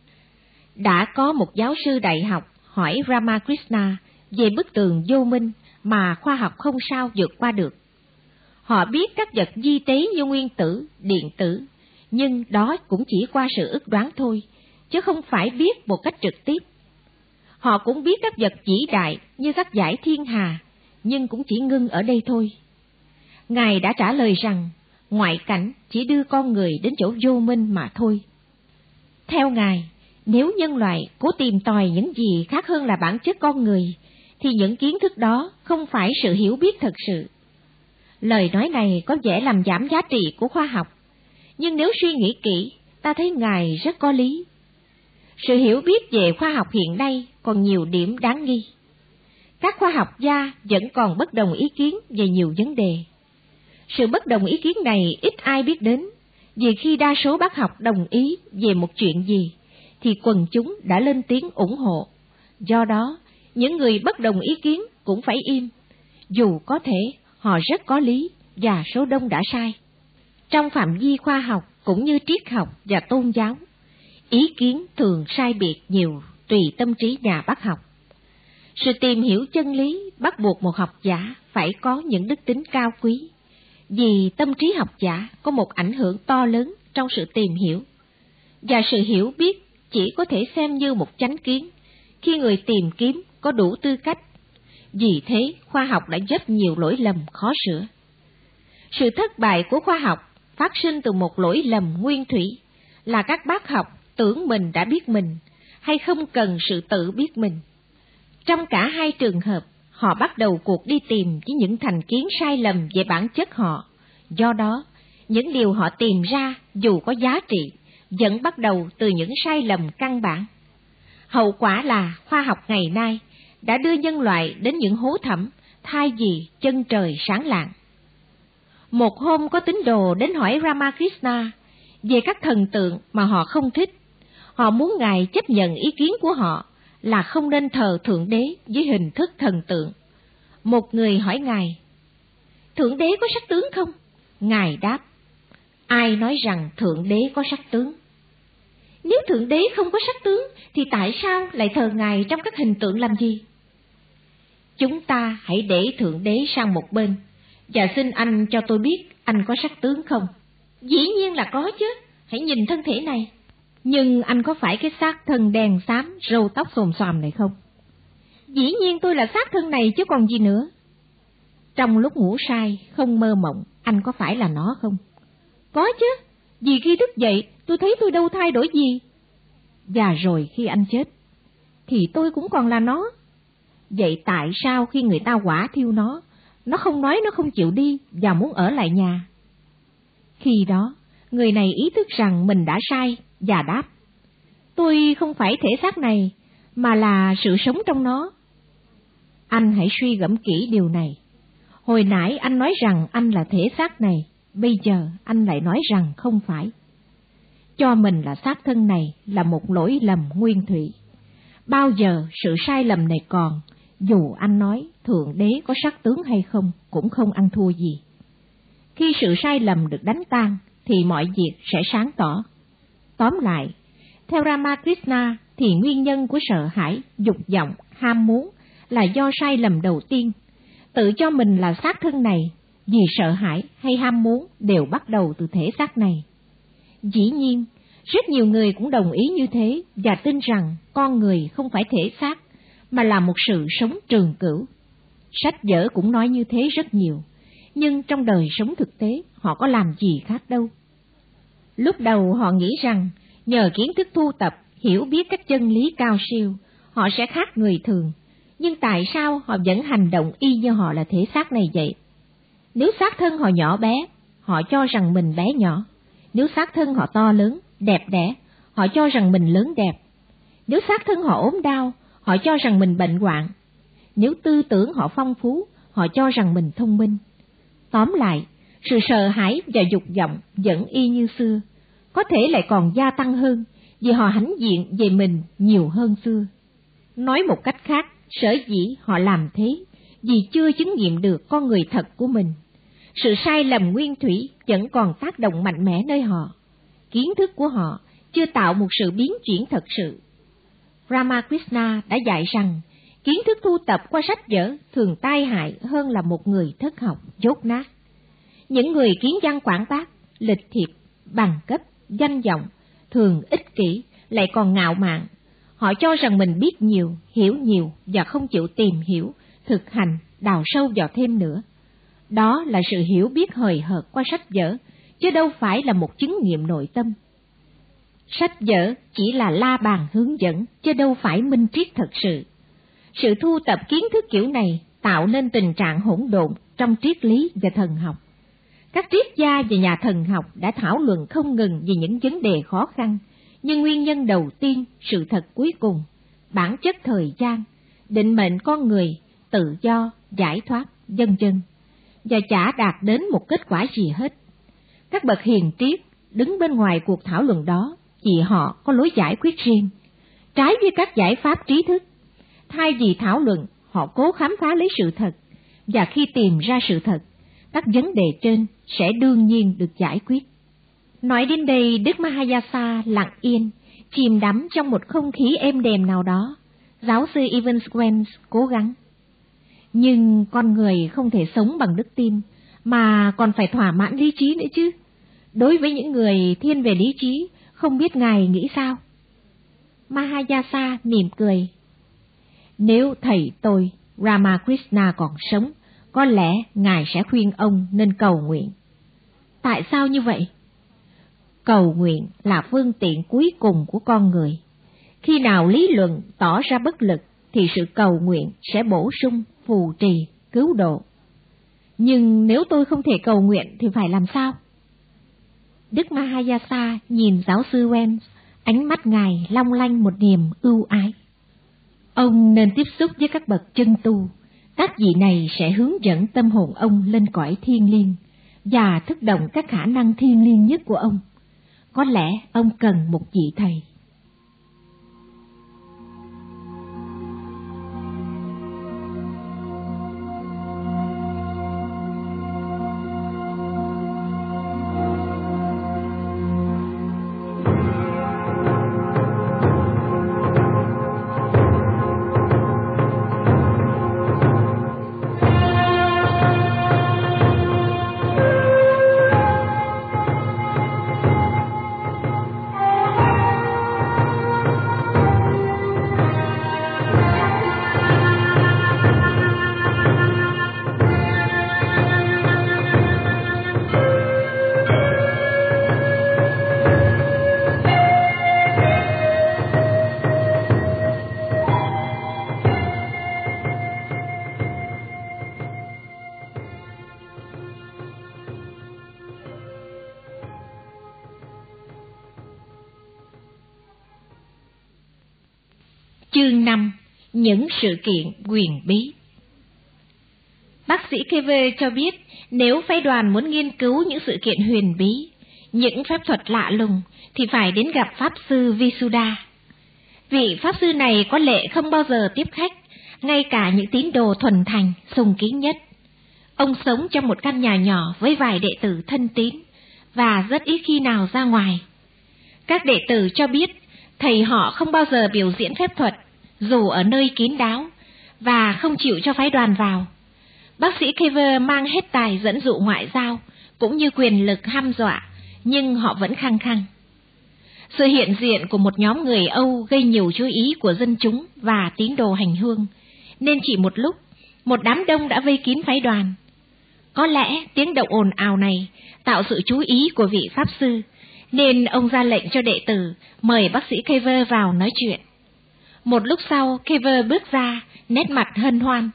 Đã có một giáo sư đại học hỏi Ramakrishna về bức tường vô minh mà khoa học không sao vượt qua được. Họ biết các vật vi tế như nguyên tử, điện tử, nhưng đó cũng chỉ qua sự ước đoán thôi, chứ không phải biết một cách trực tiếp. Họ cũng biết các vật vĩ đại như các dải thiên hà, nhưng cũng chỉ ngưng ở đây thôi. Ngài đã trả lời rằng, ngoại cảnh chỉ đưa con người đến chỗ vô minh mà thôi. Theo Ngài, nếu nhân loại cố tìm tòi những gì khác hơn là bản chất con người, thì những kiến thức đó không phải sự hiểu biết thật sự. Lời nói này có vẻ làm giảm giá trị của khoa học, nhưng nếu suy nghĩ kỹ, ta thấy Ngài rất có lý. Sự hiểu biết về khoa học hiện nay còn nhiều điểm đáng nghi. Các khoa học gia vẫn còn bất đồng ý kiến về nhiều vấn đề. Sự bất đồng ý kiến này ít ai biết đến, vì khi đa số bác học đồng ý về một chuyện gì, thì quần chúng đã lên tiếng ủng hộ. Do đó, những người bất đồng ý kiến cũng phải im, dù có thể họ rất có lý và số đông đã sai. Trong phạm vi khoa học cũng như triết học và tôn giáo, ý kiến thường sai biệt nhiều tùy tâm trí nhà bác học. Sự tìm hiểu chân lý bắt buộc một học giả phải có những đức tính cao quý, vì tâm trí học giả có một ảnh hưởng to lớn trong sự tìm hiểu, và sự hiểu biết chỉ có thể xem như một chánh kiến khi người tìm kiếm có đủ tư cách. Vì thế, khoa học đã rất nhiều lỗi lầm khó sửa. Sự thất bại của khoa học phát sinh từ một lỗi lầm nguyên thủy, là các bác học tưởng mình đã biết mình, hay không cần sự tự biết mình. Trong cả hai trường hợp, họ bắt đầu cuộc đi tìm với những thành kiến sai lầm về bản chất họ. Do đó, những điều họ tìm ra dù có giá trị, vẫn bắt đầu từ những sai lầm căn bản. Hậu quả là khoa học ngày nay đã đưa nhân loại đến những hố thẳm thay vì chân trời sáng lạng. Một hôm có tín đồ đến hỏi Ramakrishna về các thần tượng mà họ không thích. Họ muốn Ngài chấp nhận ý kiến của họ là không nên thờ Thượng Đế với hình thức thần tượng. Một người hỏi Ngài, Thượng Đế có sắc tướng không? Ngài đáp, ai nói rằng Thượng Đế có sắc tướng? Nếu Thượng Đế không có sắc tướng, thì tại sao lại thờ Ngài trong các hình tượng làm gì? Chúng ta hãy để Thượng Đế sang một bên, và xin anh cho tôi biết anh có sắc tướng không? Dĩ nhiên là có chứ, hãy nhìn thân thể này. Nhưng anh có phải cái xác thân đen xám, râu tóc xồm xoàm này không? Dĩ nhiên tôi là xác thân này chứ còn gì nữa. Trong lúc ngủ say, không mơ mộng, anh có phải là nó không? Có chứ, vì khi thức dậy tôi thấy tôi đâu thay đổi gì. Và rồi khi anh chết, thì tôi cũng còn là nó. Vậy tại sao khi người ta hỏa thiêu nó, nó không nói nó không chịu đi và muốn ở lại nhà? Khi đó, người này ý thức rằng mình đã sai và đáp, tôi không phải thể xác này, mà là sự sống trong nó. Anh hãy suy gẫm kỹ điều này. Hồi nãy anh nói rằng anh là thể xác này, bây giờ anh lại nói rằng không phải. Cho mình là xác thân này là một lỗi lầm nguyên thủy. Bao giờ sự sai lầm này còn, dù anh nói Thượng Đế có sắc tướng hay không cũng không ăn thua gì. Khi sự sai lầm được đánh tan thì mọi việc sẽ sáng tỏ. Tóm lại, theo Ramakrishna thì nguyên nhân của sợ hãi, dục vọng, ham muốn là do sai lầm đầu tiên. Tự cho mình là xác thân này, vì sợ hãi hay ham muốn đều bắt đầu từ thể xác này. Dĩ nhiên, rất nhiều người cũng đồng ý như thế và tin rằng con người không phải thể xác, mà là một sự sống trường cửu. Sách vở cũng nói như thế rất nhiều, nhưng trong đời sống thực tế họ có làm gì khác đâu. Lúc đầu họ nghĩ rằng nhờ kiến thức thu tập, hiểu biết các chân lý cao siêu, họ sẽ khác người thường. Nhưng tại sao họ vẫn hành động y như họ là thể xác này vậy? Nếu xác thân họ nhỏ bé, họ cho rằng mình bé nhỏ. Nếu xác thân họ to lớn, đẹp đẽ, họ cho rằng mình lớn đẹp. Nếu xác thân họ ốm đau, họ cho rằng mình bệnh hoạn. Nếu tư tưởng họ phong phú, họ cho rằng mình thông minh. Tóm lại, sự sợ hãi và dục vọng vẫn y như xưa, có thể lại còn gia tăng hơn, vì họ hãnh diện về mình nhiều hơn xưa. Nói một cách khác, sở dĩ họ làm thế, vì chưa chứng nghiệm được con người thật của mình. Sự sai lầm nguyên thủy vẫn còn tác động mạnh mẽ nơi họ. Kiến thức của họ chưa tạo một sự biến chuyển thật sự. Ramakrishna đã dạy rằng, kiến thức thu tập qua sách vở thường tai hại hơn là một người thất học dốt nát. Những người kiến văn quảng bác, lịch thiệp, bằng cấp, danh vọng, thường ích kỷ, lại còn ngạo mạn. Họ cho rằng mình biết nhiều, hiểu nhiều và không chịu tìm hiểu, thực hành, đào sâu vào thêm nữa. Đó là sự hiểu biết hời hợt qua sách vở, chứ đâu phải là một chứng nghiệm nội tâm. Sách vở chỉ là la bàn hướng dẫn, chứ đâu phải minh triết thật sự. Sự thu tập kiến thức kiểu này tạo nên tình trạng hỗn độn trong triết lý và thần học. Các triết gia và nhà thần học đã thảo luận không ngừng về những vấn đề khó khăn, nhưng nguyên nhân đầu tiên, sự thật cuối cùng, bản chất thời gian, định mệnh con người, tự do, giải thoát, vân vân, và chả đạt đến một kết quả gì hết. Các bậc hiền triết đứng bên ngoài cuộc thảo luận đó vì họ có lối giải quyết riêng, trái với các giải pháp trí thức. Thay vì thảo luận, họ cố khám phá lấy sự thật, và khi tìm ra sự thật, các vấn đề trên sẽ đương nhiên được giải quyết. Nói đến đây, Đức Mahayasa lặng yên, chìm đắm trong một không khí êm đềm nào đó. Giáo sư Evans Wells cố gắng. Nhưng con người không thể sống bằng đức tin, mà còn phải thỏa mãn lý trí nữa chứ. Đối với những người thiên về lý trí, không biết Ngài nghĩ sao? Mahayasa mỉm cười. Nếu thầy tôi, Ramakrishna còn sống, có lẽ Ngài sẽ khuyên ông nên cầu nguyện. Tại sao như vậy? Cầu nguyện là phương tiện cuối cùng của con người. Khi nào lý luận tỏ ra bất lực, thì sự cầu nguyện sẽ bổ sung, phù trì, cứu độ. Nhưng nếu tôi không thể cầu nguyện thì phải làm sao? Đức Mahayasa nhìn giáo sư Wells, ánh mắt ngài long lanh một niềm ưu ái. Ông nên tiếp xúc với các bậc chân tu, các vị này sẽ hướng dẫn tâm hồn ông lên cõi thiêng liêng và thúc động các khả năng thiêng liêng nhất của ông. Có lẽ ông cần một vị thầy. Chương năm. Những sự kiện quyền bí. Bác sĩ Kever cho biết nếu phái đoàn muốn nghiên cứu những sự kiện huyền bí, những phép thuật lạ lùng, thì phải đến gặp Pháp sư Visuddha. Vị Pháp sư này có lệ không bao giờ tiếp khách, ngay cả những tín đồ thuần thành, sùng kính nhất. Ông sống trong một căn nhà nhỏ với vài đệ tử thân tín, và rất ít khi nào ra ngoài. Các đệ tử cho biết thầy họ không bao giờ biểu diễn phép thuật, dù ở nơi kín đáo, và không chịu cho phái đoàn vào. Bác sĩ Kever mang hết tài dẫn dụ ngoại giao, cũng như quyền lực hăm dọa, nhưng họ vẫn khăng khăng. Sự hiện diện của một nhóm người Âu gây nhiều chú ý của dân chúng và tín đồ hành hương, nên chỉ một lúc, một đám đông đã vây kín phái đoàn. Có lẽ tiếng động ồn ào này tạo sự chú ý của vị Pháp sư, nên ông ra lệnh cho đệ tử mời bác sĩ Kever vào nói chuyện. Một lúc sau, Kever bước ra, nét mặt hân hoan.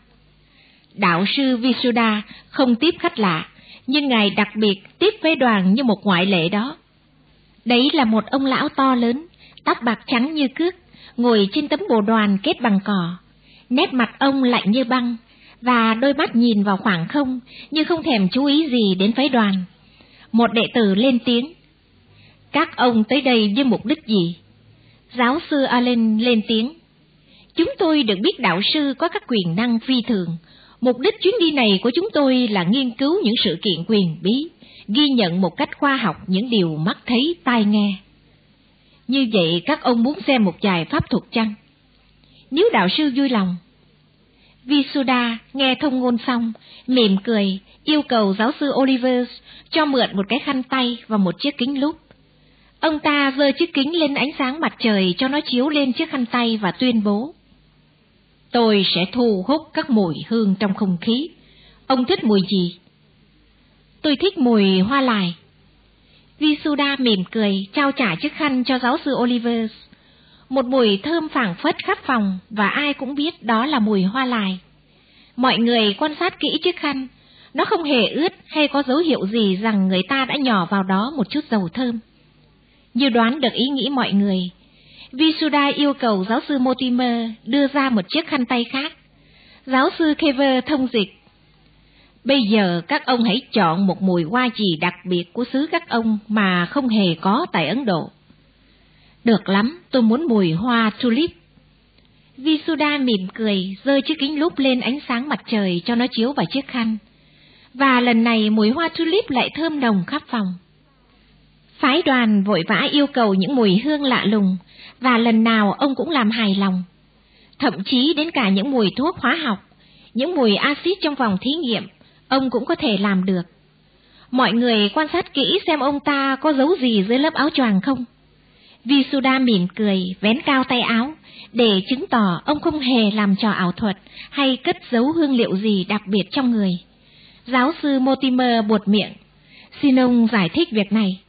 Đạo sư Visuddha không tiếp khách lạ, nhưng ngài đặc biệt tiếp với đoàn như một ngoại lệ đó. Đấy là một ông lão to lớn, tóc bạc trắng như cước, ngồi trên tấm bồ đoàn kết bằng cỏ. Nét mặt ông lạnh như băng, và đôi mắt nhìn vào khoảng không, như không thèm chú ý gì đến phái đoàn. Một đệ tử lên tiếng. Các ông tới đây với mục đích gì? Giáo sư Allen lên tiếng. Chúng tôi được biết đạo sư có các quyền năng phi thường. Mục đích chuyến đi này của chúng tôi là nghiên cứu những sự kiện quyền bí, ghi nhận một cách khoa học những điều mắt thấy tai nghe. Như vậy các ông muốn xem một vài pháp thuật chăng? Nếu đạo sư vui lòng. Visuddha nghe thông ngôn xong, mỉm cười, yêu cầu giáo sư Olivers cho mượn một cái khăn tay và một chiếc kính lúp. Ông ta giơ chiếc kính lên ánh sáng mặt trời cho nó chiếu lên chiếc khăn tay và tuyên bố. Tôi sẽ thu hút các mùi hương trong không khí. Ông thích mùi gì? Tôi thích mùi hoa lài. Visuddha mỉm cười, trao trả chiếc khăn cho giáo sư Olivers. Một mùi thơm phảng phất khắp phòng, và ai cũng biết đó là mùi hoa lài. Mọi người quan sát kỹ chiếc khăn, nó không hề ướt hay có dấu hiệu gì rằng người ta đã nhỏ vào đó một chút dầu thơm. Như đoán được ý nghĩ mọi người, Visuddha yêu cầu giáo sư Mortimer đưa ra một chiếc khăn tay khác. Giáo sư Kever thông dịch. Bây giờ các ông hãy chọn một mùi hoa gì đặc biệt của xứ các ông mà không hề có tại Ấn Độ. Được lắm, tôi muốn mùi hoa tulip. Visuddha mỉm cười, giơ chiếc kính lúp lên ánh sáng mặt trời cho nó chiếu vào chiếc khăn. Và lần này mùi hoa tulip lại thơm nồng khắp phòng. Phái đoàn vội vã yêu cầu những mùi hương lạ lùng, và lần nào ông cũng làm hài lòng. Thậm chí đến cả những mùi thuốc hóa học, những mùi axit trong phòng thí nghiệm, ông cũng có thể làm được. Mọi người quan sát kỹ xem ông ta có giấu gì dưới lớp áo choàng không. Visuddha mỉm cười, vén cao tay áo, để chứng tỏ ông không hề làm trò ảo thuật hay cất giấu hương liệu gì đặc biệt trong người. Giáo sư Mortimer buột miệng, xin ông giải thích việc này.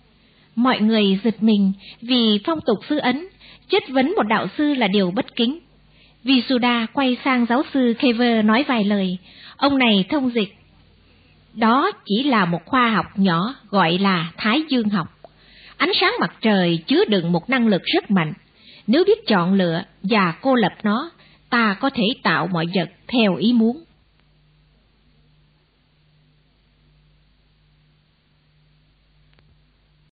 Mọi người giật mình vì phong tục xứ Ấn, chất vấn một đạo sư là điều bất kính. Visuddha quay sang giáo sư Kever nói vài lời. Ông này thông dịch. Đó chỉ là một khoa học nhỏ gọi là Thái Dương học. Ánh sáng mặt trời chứa đựng một năng lực rất mạnh. Nếu biết chọn lựa và cô lập nó, ta có thể tạo mọi vật theo ý muốn.